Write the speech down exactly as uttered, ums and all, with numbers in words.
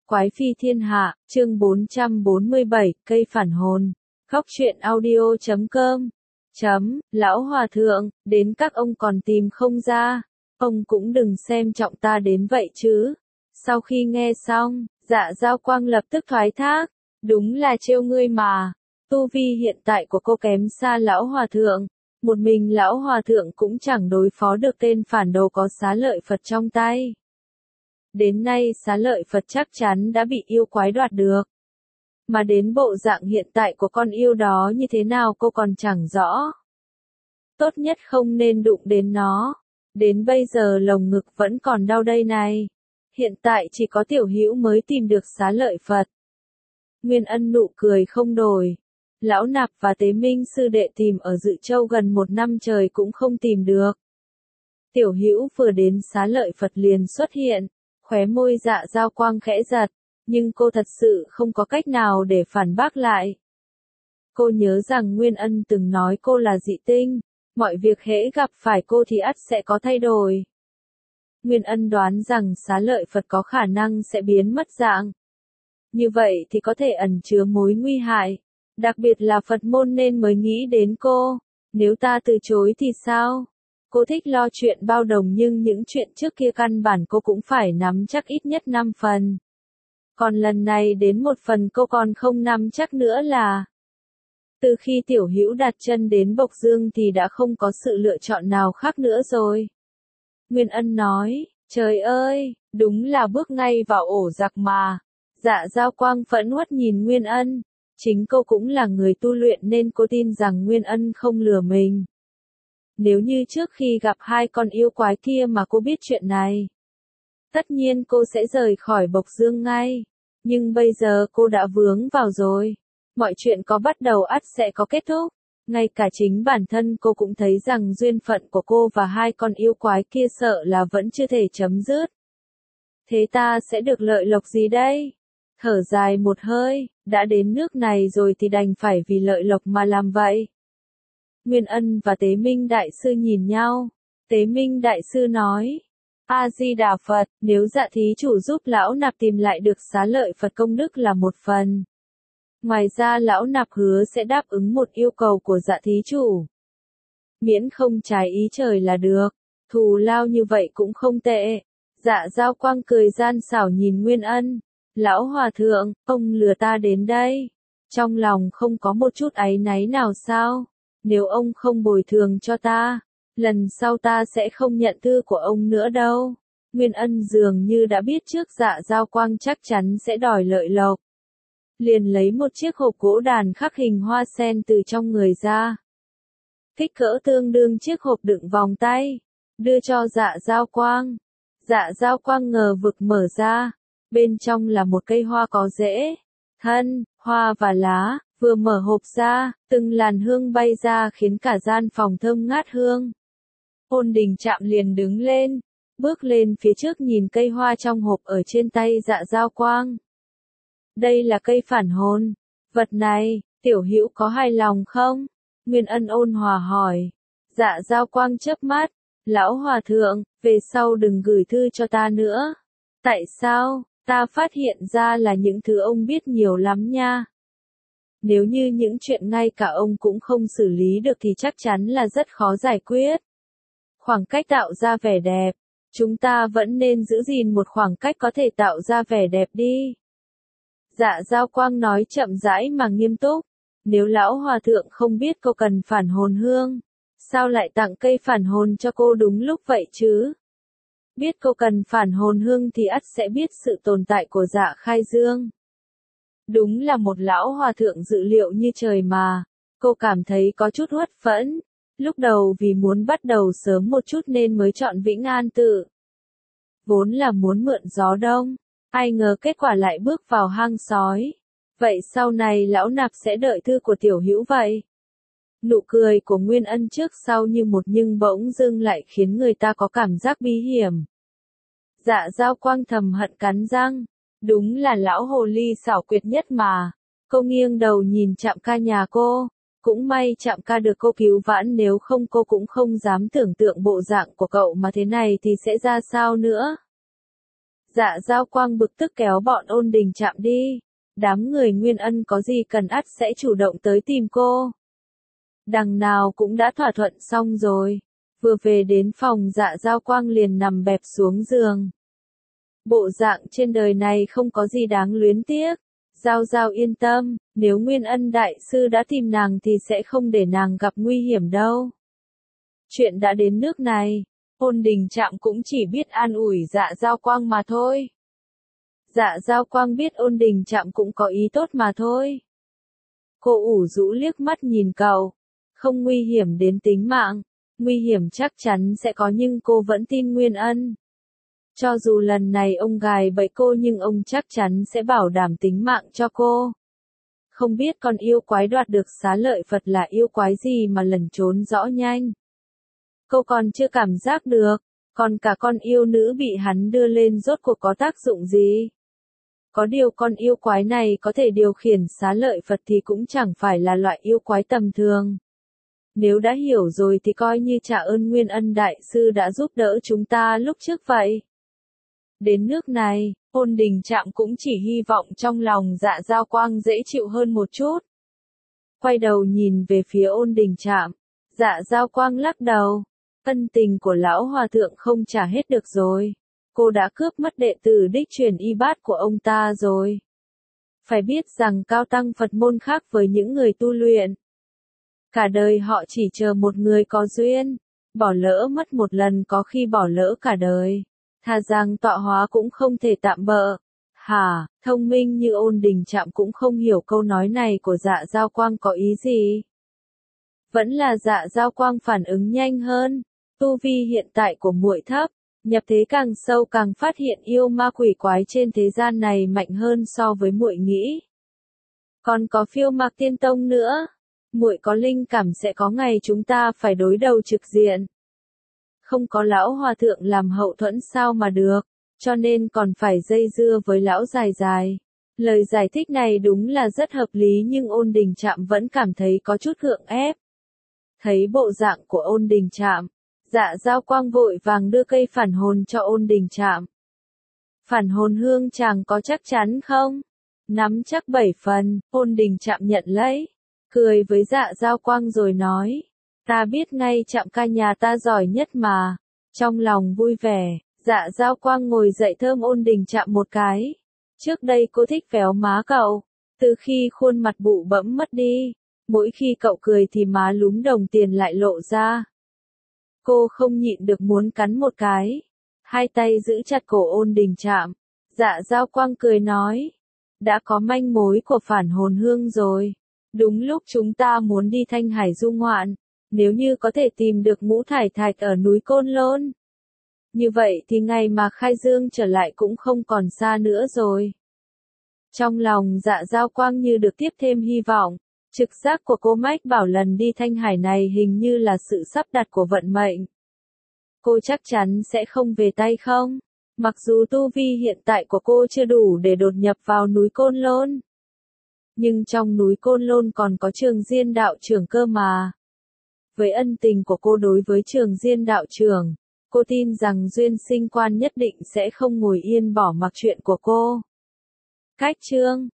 Quái phi thiên hạ, chương bốn trăm bốn mươi bảy, cây phản hồn. Khóc chuyện audio chấm com. Chấm, lão hòa thượng, đến các ông còn tìm không ra. Ông cũng đừng xem trọng ta đến vậy chứ. Sau khi nghe xong, Dạ Giao Quang lập tức thoái thác. Đúng là trêu ngươi mà. Tu vi hiện tại của cô kém xa lão hòa thượng. Một mình lão hòa thượng cũng chẳng đối phó được tên phản đồ có xá lợi Phật trong tay. Đến nay xá lợi Phật chắc chắn đã bị yêu quái đoạt được. Mà đến bộ dạng hiện tại của con yêu đó như thế nào cô còn chẳng rõ. Tốt nhất không nên đụng đến nó. Đến bây giờ lồng ngực vẫn còn đau đây này. Hiện tại chỉ có Tiểu Hữu mới tìm được xá lợi Phật. Nguyên Ân nụ cười không đổi. Lão Nạp và Tế Minh sư đệ tìm ở Dự Châu gần một năm trời cũng không tìm được. Tiểu Hữu vừa đến xá lợi Phật liền xuất hiện. Khóe môi Dạ Giao Quang khẽ giật, nhưng cô thật sự không có cách nào để phản bác lại. Cô nhớ rằng Nguyên Ân từng nói cô là dị tinh, mọi việc hễ gặp phải cô thì ắt sẽ có thay đổi. Nguyên Ân đoán rằng xá lợi Phật có khả năng sẽ biến mất dạng. Như vậy thì có thể ẩn chứa mối nguy hại, đặc biệt là Phật môn nên mới nghĩ đến cô. Nếu ta từ chối thì sao? Cô thích lo chuyện bao đồng nhưng những chuyện trước kia căn bản cô cũng phải nắm chắc ít nhất năm phần. Còn lần này đến một phần cô còn không nắm chắc nữa là. Từ khi Tiểu Hữu đặt chân đến Bộc Dương thì đã không có sự lựa chọn nào khác nữa rồi. Nguyên Ân nói, trời ơi, đúng là bước ngay vào ổ giặc mà. Dạ Giao Quang phẫn uất nhìn Nguyên Ân. Chính cô cũng là người tu luyện nên cô tin rằng Nguyên Ân không lừa mình. Nếu như trước khi gặp hai con yêu quái kia mà cô biết chuyện này, tất nhiên cô sẽ rời khỏi Bộc Dương ngay. Nhưng bây giờ cô đã vướng vào rồi. Mọi chuyện có bắt đầu ắt sẽ có kết thúc. Ngay cả chính bản thân cô cũng thấy rằng duyên phận của cô và hai con yêu quái kia sợ là vẫn chưa thể chấm dứt. Thế ta sẽ được lợi lộc gì đây? Thở dài một hơi, đã đến nước này rồi thì đành phải vì lợi lộc mà làm vậy. Nguyên Ân và Tế Minh Đại Sư nhìn nhau. Tế Minh Đại Sư nói, A-di-đà Phật, nếu Dạ thí chủ giúp Lão Nạp tìm lại được xá lợi Phật công đức là một phần. Ngoài ra Lão Nạp hứa sẽ đáp ứng một yêu cầu của Dạ thí chủ. Miễn không trái ý trời là được, thù lao như vậy cũng không tệ. Dạ Giao Quang cười gian xảo nhìn Nguyên Ân. Lão Hòa Thượng, ông lừa ta đến đây. Trong lòng không có một chút áy náy nào sao? Nếu ông không bồi thường cho ta, lần sau ta sẽ không nhận thư của ông nữa đâu. Nguyên Ân dường như đã biết trước Dạ Giao Quang chắc chắn sẽ đòi lợi lộc. Liền lấy một chiếc hộp gỗ đàn khắc hình hoa sen từ trong người ra. Kích cỡ tương đương chiếc hộp đựng vòng tay. Đưa cho Dạ Giao Quang. Dạ Giao Quang ngờ vực mở ra. Bên trong là một cây hoa có rễ, thân, hoa và lá. Vừa mở hộp ra, từng làn hương bay ra khiến cả gian phòng thơm ngát hương. Ôn Đình Trạm liền đứng lên, bước lên phía trước nhìn cây hoa trong hộp ở trên tay Dạ Giao Quang. Đây là cây phản hồn. Vật này, Tiểu Hữu có hài lòng không? Nguyên Ân ôn hòa hỏi. Dạ Giao Quang chớp mắt. Lão Hòa Thượng, về sau đừng gửi thư cho ta nữa. Tại sao? Ta phát hiện ra là những thứ ông biết nhiều lắm nha. Nếu như những chuyện ngay cả ông cũng không xử lý được thì chắc chắn là rất khó giải quyết. Khoảng cách tạo ra vẻ đẹp. Chúng ta vẫn nên giữ gìn một khoảng cách có thể tạo ra vẻ đẹp đi. Dạ Giao Quang nói chậm rãi mà nghiêm túc. Nếu Lão Hòa Thượng không biết cô cần phản hồn hương, sao lại tặng cây phản hồn cho cô đúng lúc vậy chứ? Biết cô cần phản hồn hương thì ắt sẽ biết sự tồn tại của Dạ Khai Dương. Đúng là một lão hòa thượng dự liệu như trời mà. Cô cảm thấy có chút uất phẫn. Lúc đầu vì muốn bắt đầu sớm một chút nên mới chọn Vĩnh An Tự. Vốn là muốn mượn gió đông. Ai ngờ kết quả lại bước vào hang sói. Vậy sau này Lão Nạp sẽ đợi thư của Tiểu Hữu vậy. Nụ cười của Nguyên Ân trước sau như một nhưng bỗng dưng lại khiến người ta có cảm giác bí hiểm. Dạ Giao Quang thầm hận cắn răng. Đúng là lão hồ ly xảo quyệt nhất mà. Cô nghiêng đầu nhìn Trạm Ca nhà cô. Cũng may Trạm Ca được cô cứu vãn, nếu không cô cũng không dám tưởng tượng bộ dạng của cậu mà thế này thì sẽ ra sao nữa. Dạ Giao Quang bực tức kéo bọn Ôn Đình Trạm đi. Đám người Nguyên Ân có gì cần ắt sẽ chủ động tới tìm cô. Đằng nào cũng đã thỏa thuận xong rồi. Vừa về đến phòng Dạ Giao Quang liền nằm bẹp xuống giường. Bộ dạng trên đời này không có gì đáng luyến tiếc. Giao Giao yên tâm, nếu Nguyên Ân đại sư đã tìm nàng thì sẽ không để nàng gặp nguy hiểm đâu. Chuyện đã đến nước này, Ôn Đình Trạm cũng chỉ biết an ủi Dạ Giao Quang mà thôi. Dạ Giao Quang biết Ôn Đình Trạm cũng có ý tốt mà thôi. Cô ủ rũ liếc mắt nhìn cậu. Không nguy hiểm đến tính mạng, nguy hiểm chắc chắn sẽ có nhưng cô vẫn tin Nguyên Ân. Cho dù lần này ông gài bẫy cô nhưng ông chắc chắn sẽ bảo đảm tính mạng cho cô. Không biết con yêu quái đoạt được xá lợi Phật là yêu quái gì mà lẩn trốn rõ nhanh. Cô còn chưa cảm giác được, còn cả con yêu nữ bị hắn đưa lên rốt cuộc có tác dụng gì. Có điều con yêu quái này có thể điều khiển xá lợi Phật thì cũng chẳng phải là loại yêu quái tầm thường. Nếu đã hiểu rồi thì coi như trả ơn Nguyên Ân đại sư đã giúp đỡ chúng ta lúc trước vậy. Đến nước này, Ôn Đình Trạm cũng chỉ hy vọng trong lòng Dạ Giao Quang dễ chịu hơn một chút. Quay đầu nhìn về phía Ôn Đình Trạm, Dạ Giao Quang lắc đầu. Ân tình của lão hòa thượng không trả hết được rồi. Cô đã cướp mất đệ tử đích truyền y bát của ông ta rồi. Phải biết rằng cao tăng Phật môn khác với những người tu luyện. Cả đời họ chỉ chờ một người có duyên. Bỏ lỡ mất một lần có khi bỏ lỡ cả đời. Thà rằng tọa hóa cũng không thể tạm bợ. Hả, thông minh như Ôn Đình Trạm cũng không hiểu câu nói này của Dạ Giao Quang có ý gì. Vẫn là Dạ Giao Quang phản ứng nhanh hơn. Tu vi hiện tại của muội thấp, nhập thế càng sâu càng phát hiện yêu ma quỷ quái trên thế gian này mạnh hơn so với muội nghĩ. Còn có Phiêu Mạc Tiên Tông nữa, muội có linh cảm sẽ có ngày chúng ta phải đối đầu trực diện. Không có lão hòa thượng làm hậu thuẫn sao mà được, cho nên còn phải dây dưa với lão dài dài. Lời giải thích này đúng là rất hợp lý nhưng Ôn Đình Trạm vẫn cảm thấy có chút gượng ép. Thấy bộ dạng của Ôn Đình Trạm, Dạ Giao Quang vội vàng đưa cây phản hồn cho Ôn Đình Trạm. Phản hồn hương chàng có chắc chắn không? Nắm chắc bảy phần, Ôn Đình Trạm nhận lấy. Cười với Dạ Giao Quang rồi nói. Ta biết ngay Trạm ca nhà ta giỏi nhất mà. Trong lòng vui vẻ, Dạ Giao Quang ngồi dậy thơm Ôn Đình Trạm một cái. Trước đây cô thích véo má cậu. Từ khi khuôn mặt bụ bẫm mất đi, mỗi khi cậu cười thì má lúm đồng tiền lại lộ ra. Cô không nhịn được muốn cắn một cái. Hai tay giữ chặt cổ Ôn Đình Trạm. Dạ Giao Quang cười nói. Đã có manh mối của phản hồn hương rồi. Đúng lúc chúng ta muốn đi Thanh Hải du ngoạn. Nếu như có thể tìm được ngũ thải thạch ở núi Côn Lôn. Như vậy thì ngày mà khai dương trở lại cũng không còn xa nữa rồi. Trong lòng Dạ Giao Quang như được tiếp thêm hy vọng. Trực giác của cô mách bảo lần đi Thanh Hải này hình như là sự sắp đặt của vận mệnh. Cô chắc chắn sẽ không về tay không? Mặc dù tu vi hiện tại của cô chưa đủ để đột nhập vào núi Côn Lôn. Nhưng trong núi Côn Lôn còn có Trường Diên đạo trưởng cơ mà. Với ân tình của cô đối với Trường Diên đạo trưởng, cô tin rằng Duyên Sinh Quan nhất định sẽ không ngồi yên bỏ mặc chuyện của cô. Cách chương